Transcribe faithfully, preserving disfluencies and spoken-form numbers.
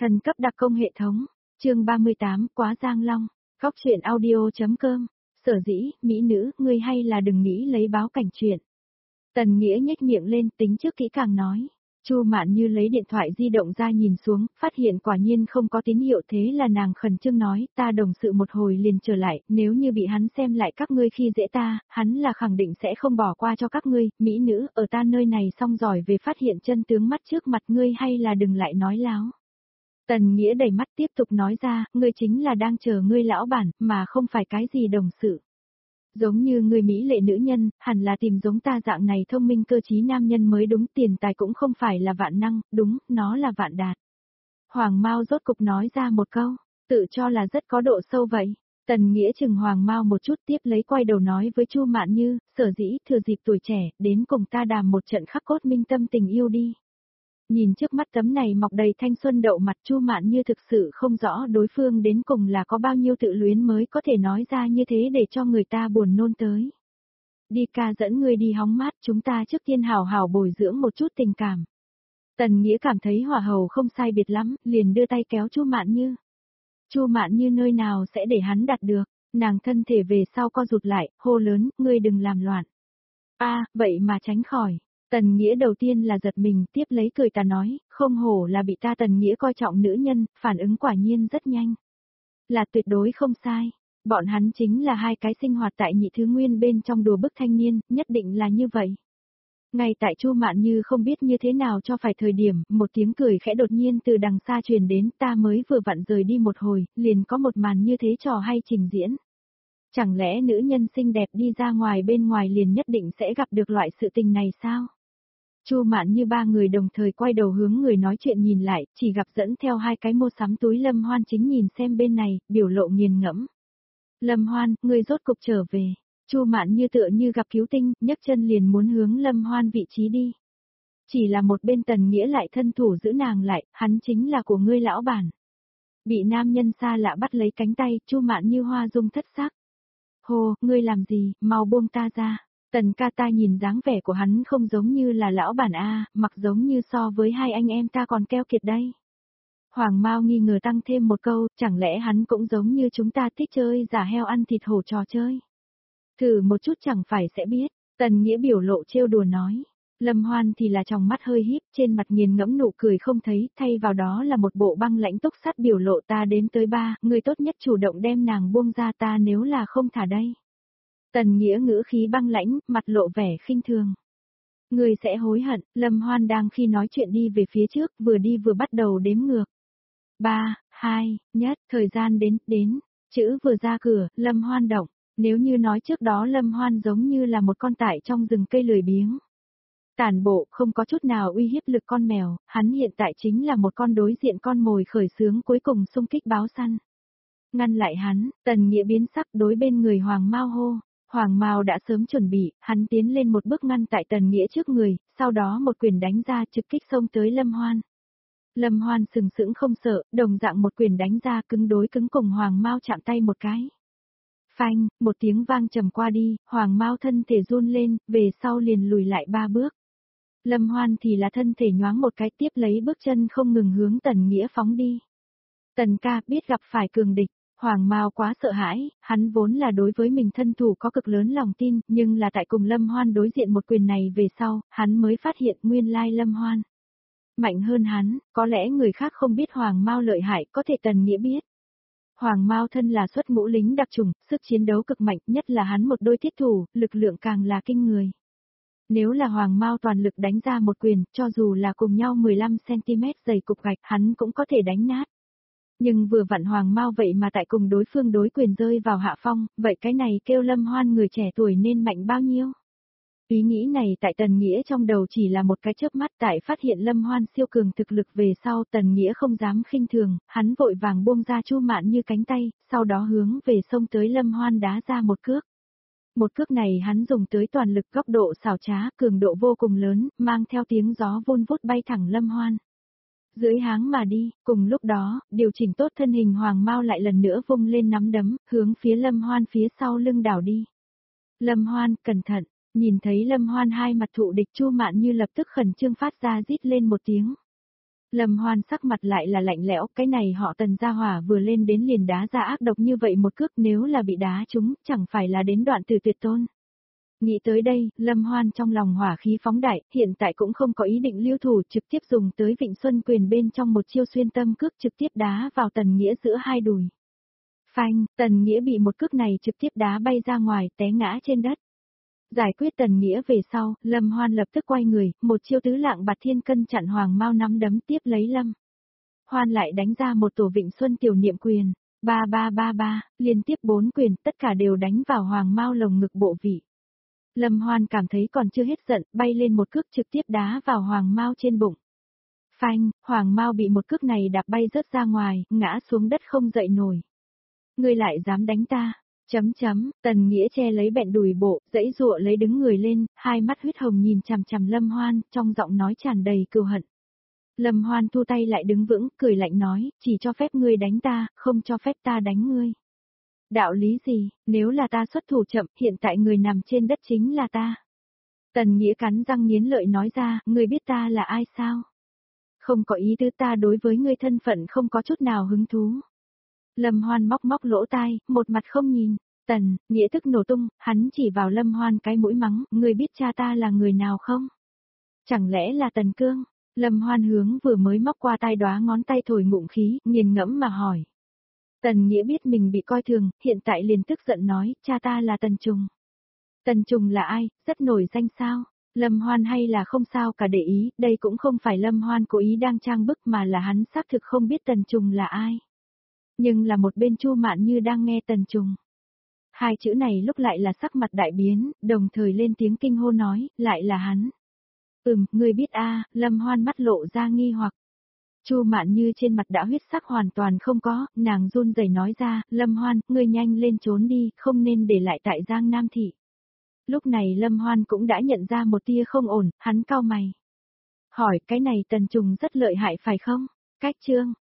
Thần cấp đặc công hệ thống, chương ba mươi tám, Quá Giang Long, góc truyện audio.com, sở dĩ, mỹ nữ, ngươi hay là đừng nghĩ lấy báo cảnh chuyện. Tần Nghĩa nhếch miệng lên, tính trước kỹ càng nói. Chu Mạn Như lấy điện thoại di động ra nhìn xuống, phát hiện quả nhiên không có tín hiệu, thế là nàng khẩn trương nói, ta đồng sự một hồi liền trở lại, nếu như bị hắn xem lại các ngươi khi dễ ta, hắn là khẳng định sẽ không bỏ qua cho các ngươi, mỹ nữ, ở ta nơi này xong giỏi về phát hiện chân tướng mắt trước mặt ngươi hay là đừng lại nói láo. Tần Nghĩa đầy mắt tiếp tục nói ra, ngươi chính là đang chờ ngươi lão bản, mà không phải cái gì đồng sự. Giống như người mỹ lệ nữ nhân, hẳn là tìm giống ta dạng này thông minh cơ trí nam nhân mới đúng, tiền tài cũng không phải là vạn năng, đúng, nó là vạn đạt. Hoàng Mao rốt cục nói ra một câu, tự cho là rất có độ sâu vậy. Tần Nghĩa chừng Hoàng Mao một chút, tiếp lấy quay đầu nói với Chu Mạn Như, sở dĩ thừa dịp tuổi trẻ, đến cùng ta đàm một trận khắc cốt minh tâm tình yêu đi. Nhìn trước mắt tấm này mọc đầy thanh xuân đậu mặt, Chu Mạn Như thực sự không rõ đối phương đến cùng là có bao nhiêu tự luyến mới có thể nói ra như thế để cho người ta buồn nôn tới. Đi ca dẫn ngươi đi hóng mát, chúng ta trước tiên hào hào bồi dưỡng một chút tình cảm. Tần Nghĩa cảm thấy hỏa hầu không sai biệt lắm, liền đưa tay kéo Chu Mạn Như. Chu Mạn Như nơi nào sẽ để hắn đặt được, nàng thân thể về sau co rụt lại, hô lớn, ngươi đừng làm loạn. A, vậy mà tránh khỏi. Tần Nghĩa đầu tiên là giật mình, tiếp lấy cười ta nói, không hổ là bị ta Tần Nghĩa coi trọng nữ nhân, phản ứng quả nhiên rất nhanh. Là tuyệt đối không sai, bọn hắn chính là hai cái sinh hoạt tại nhị thứ nguyên bên trong đùa bức thanh niên, nhất định là như vậy. Ngay tại Chu Mạn Như không biết như thế nào cho phải thời điểm, một tiếng cười khẽ đột nhiên từ đằng xa truyền đến, ta mới vừa vặn rời đi một hồi, liền có một màn như thế trò hay trình diễn. Chẳng lẽ nữ nhân xinh đẹp đi ra ngoài bên ngoài liền nhất định sẽ gặp được loại sự tình này sao? Chu Mạn Như ba người đồng thời quay đầu hướng người nói chuyện nhìn lại, chỉ gặp dẫn theo hai cái mua sắm túi Lâm Hoan chính nhìn xem bên này, biểu lộ nghiền ngẫm. Lâm Hoan, ngươi rốt cục trở về. Chu Mạn Như tựa như gặp cứu tinh, nhấc chân liền muốn hướng Lâm Hoan vị trí đi. Chỉ là một bên Tần Nghĩa lại thân thủ giữ nàng lại, hắn chính là của ngươi lão bản. Bị nam nhân xa lạ bắt lấy cánh tay, Chu Mạn Như hoa dung thất sắc. Hồ, ngươi làm gì, mau buông ta ra. Tần ca, ta nhìn dáng vẻ của hắn không giống như là lão bản A, mặc giống như so với hai anh em ta còn keo kiệt đây. Hoàng Mao nghi ngờ tăng thêm một câu, chẳng lẽ hắn cũng giống như chúng ta thích chơi giả heo ăn thịt hổ trò chơi. Thử một chút chẳng phải sẽ biết, Tần Nghĩa biểu lộ trêu đùa nói. Lâm Hoan thì là tròng mắt hơi híp, trên mặt nghiền ngẫm nụ cười không thấy, thay vào đó là một bộ băng lãnh túc sắt biểu lộ, ta đếm tới ba, người tốt nhất chủ động đem nàng buông ra, ta nếu là không thả đây. Tần Nghĩa ngữ khí băng lãnh, mặt lộ vẻ khinh thường. Người sẽ hối hận, Lâm Hoan đang khi nói chuyện đi về phía trước, vừa đi vừa bắt đầu đếm ngược. Ba, hai, nhất, thời gian đến, đến, chữ vừa ra cửa, Lâm Hoan động, nếu như nói trước đó Lâm Hoan giống như là một con tải trong rừng cây lười biếng. Tản bộ, không có chút nào uy hiếp lực con mèo, hắn hiện tại chính là một con đối diện con mồi khởi xướng cuối cùng xung kích báo săn. Ngăn lại hắn, Tần Nghĩa biến sắc đối bên người Hoàng Mao hô. Hoàng Mao đã sớm chuẩn bị, hắn tiến lên một bước ngăn tại Tần Nghĩa trước người, sau đó một quyền đánh ra trực kích xông tới Lâm Hoan. Lâm Hoan sừng sững không sợ, đồng dạng một quyền đánh ra cứng đối cứng cùng Hoàng Mao chạm tay một cái. Phanh, một tiếng vang trầm qua đi, Hoàng Mao thân thể run lên, về sau liền lùi lại ba bước. Lâm Hoan thì là thân thể nhoáng một cái, tiếp lấy bước chân không ngừng hướng Tần Nghĩa phóng đi. Tần ca biết gặp phải cường địch. Hoàng Mao quá sợ hãi, hắn vốn là đối với mình thân thủ có cực lớn lòng tin, nhưng là tại cùng Lâm Hoan đối diện một quyền này về sau, hắn mới phát hiện nguyên lai Lâm Hoan mạnh hơn hắn, có lẽ người khác không biết Hoàng Mao lợi hại, có thể Tần Nghĩa biết. Hoàng Mao thân là xuất ngũ lính đặc chủng, sức chiến đấu cực mạnh, nhất là hắn một đôi thiết thủ, lực lượng càng là kinh người. Nếu là Hoàng Mao toàn lực đánh ra một quyền, cho dù là cùng nhau mười lăm xăng-ti-mét dày cục gạch, hắn cũng có thể đánh nát. Nhưng vừa vặn Hoàng Mao vậy mà tại cùng đối phương đối quyền rơi vào hạ phong, vậy cái này kêu Lâm Hoan người trẻ tuổi nên mạnh bao nhiêu? Ý nghĩ này tại Tần Nghĩa trong đầu chỉ là một cái chớp mắt, tại phát hiện Lâm Hoan siêu cường thực lực về sau, Tần Nghĩa không dám khinh thường, hắn vội vàng buông ra Chu Mạn Như cánh tay, sau đó hướng về sông tới Lâm Hoan đá ra một cước. Một cước này hắn dùng tới toàn lực, góc độ xảo trá, cường độ vô cùng lớn, mang theo tiếng gió vun vút bay thẳng Lâm Hoan. Dưới háng mà đi, cùng lúc đó, điều chỉnh tốt thân hình Hoàng Mao lại lần nữa vung lên nắm đấm, hướng phía Lâm Hoan phía sau lưng đảo đi. Lâm Hoan, cẩn thận, nhìn thấy Lâm Hoan hai mặt thụ địch, Chu Mạn Như lập tức khẩn trương phát ra rít lên một tiếng. Lâm Hoan sắc mặt lại là lạnh lẽo, cái này họ Tần gia hỏa vừa lên đến liền đá ra ác độc như vậy một cước, nếu là bị đá trúng, chẳng phải là đến đoạn từ tuyệt tôn. Nghĩ tới đây, Lâm Hoan trong lòng hỏa khí phóng đại, hiện tại cũng không có ý định lưu thủ, trực tiếp dùng tới Vịnh Xuân quyền bên trong một chiêu xuyên tâm cước trực tiếp đá vào Tần Nghĩa giữa hai đùi. Phanh, Tần Nghĩa bị một cước này trực tiếp đá bay ra ngoài, té ngã trên đất. Giải quyết Tần Nghĩa về sau, Lâm Hoan lập tức quay người, một chiêu tứ lạng bạt thiên cân chặn Hoàng Mao nắm đấm tiếp lấy Lâm. Hoan lại đánh ra một tổ Vịnh Xuân tiểu niệm quyền, ba ba ba ba, liên tiếp bốn quyền, tất cả đều đánh vào Hoàng Mao lồng ngực bộ vị. Lâm Hoan cảm thấy còn chưa hết giận, bay lên một cước trực tiếp đá vào Hoàng Mao trên bụng. Phanh, Hoàng Mao bị một cước này đạp bay rớt ra ngoài, ngã xuống đất không dậy nổi. Ngươi lại dám đánh ta? Chấm chấm, Tần Nghĩa che lấy bẹn đùi bộ, dãy dụa lấy đứng người lên, hai mắt huyết hồng nhìn chằm chằm Lâm Hoan, trong giọng nói tràn đầy cừu hận. Lâm Hoan thu tay lại đứng vững, cười lạnh nói, chỉ cho phép ngươi đánh ta, không cho phép ta đánh ngươi. Đạo lý gì, nếu là ta xuất thủ chậm, hiện tại người nằm trên đất chính là ta. Tần Nghĩa cắn răng nghiến lợi nói ra, ngươi biết ta là ai sao? Không có ý tứ, ta đối với ngươi thân phận không có chút nào hứng thú. Lâm Hoan móc móc lỗ tai, một mặt không nhìn. Tần, Nghĩa tức nổ tung, hắn chỉ vào Lâm Hoan cái mũi mắng, ngươi biết cha ta là người nào không? Chẳng lẽ là Tần Cương? Lâm Hoan hướng vừa mới móc qua tai đóa ngón tay thổi ngụm khí, nghiền ngẫm mà hỏi. Tần Nghĩa biết mình bị coi thường, hiện tại liền tức giận nói, cha ta là Tần Trùng. Tần Trùng là ai, rất nổi danh sao? Lâm Hoan hay là không sao cả để ý, đây cũng không phải Lâm Hoan cố ý đang trang bức mà là hắn xác thực không biết Tần Trùng là ai. Nhưng là một bên Chu Mạn Như đang nghe Tần Trùng. Hai chữ này lúc lại là sắc mặt đại biến, đồng thời lên tiếng kinh hô nói, lại là hắn. Ừm, ngươi biết a, Lâm Hoan mắt lộ ra nghi hoặc. Chu Mạn Như trên mặt đã huyết sắc hoàn toàn không có, nàng run rẩy nói ra, Lâm Hoan, ngươi nhanh lên trốn đi, không nên để lại tại Giang Nam Thị. Lúc này Lâm Hoan cũng đã nhận ra một tia không ổn, hắn cau mày. Hỏi, cái này Tần Trùng rất lợi hại phải không? Cách chương.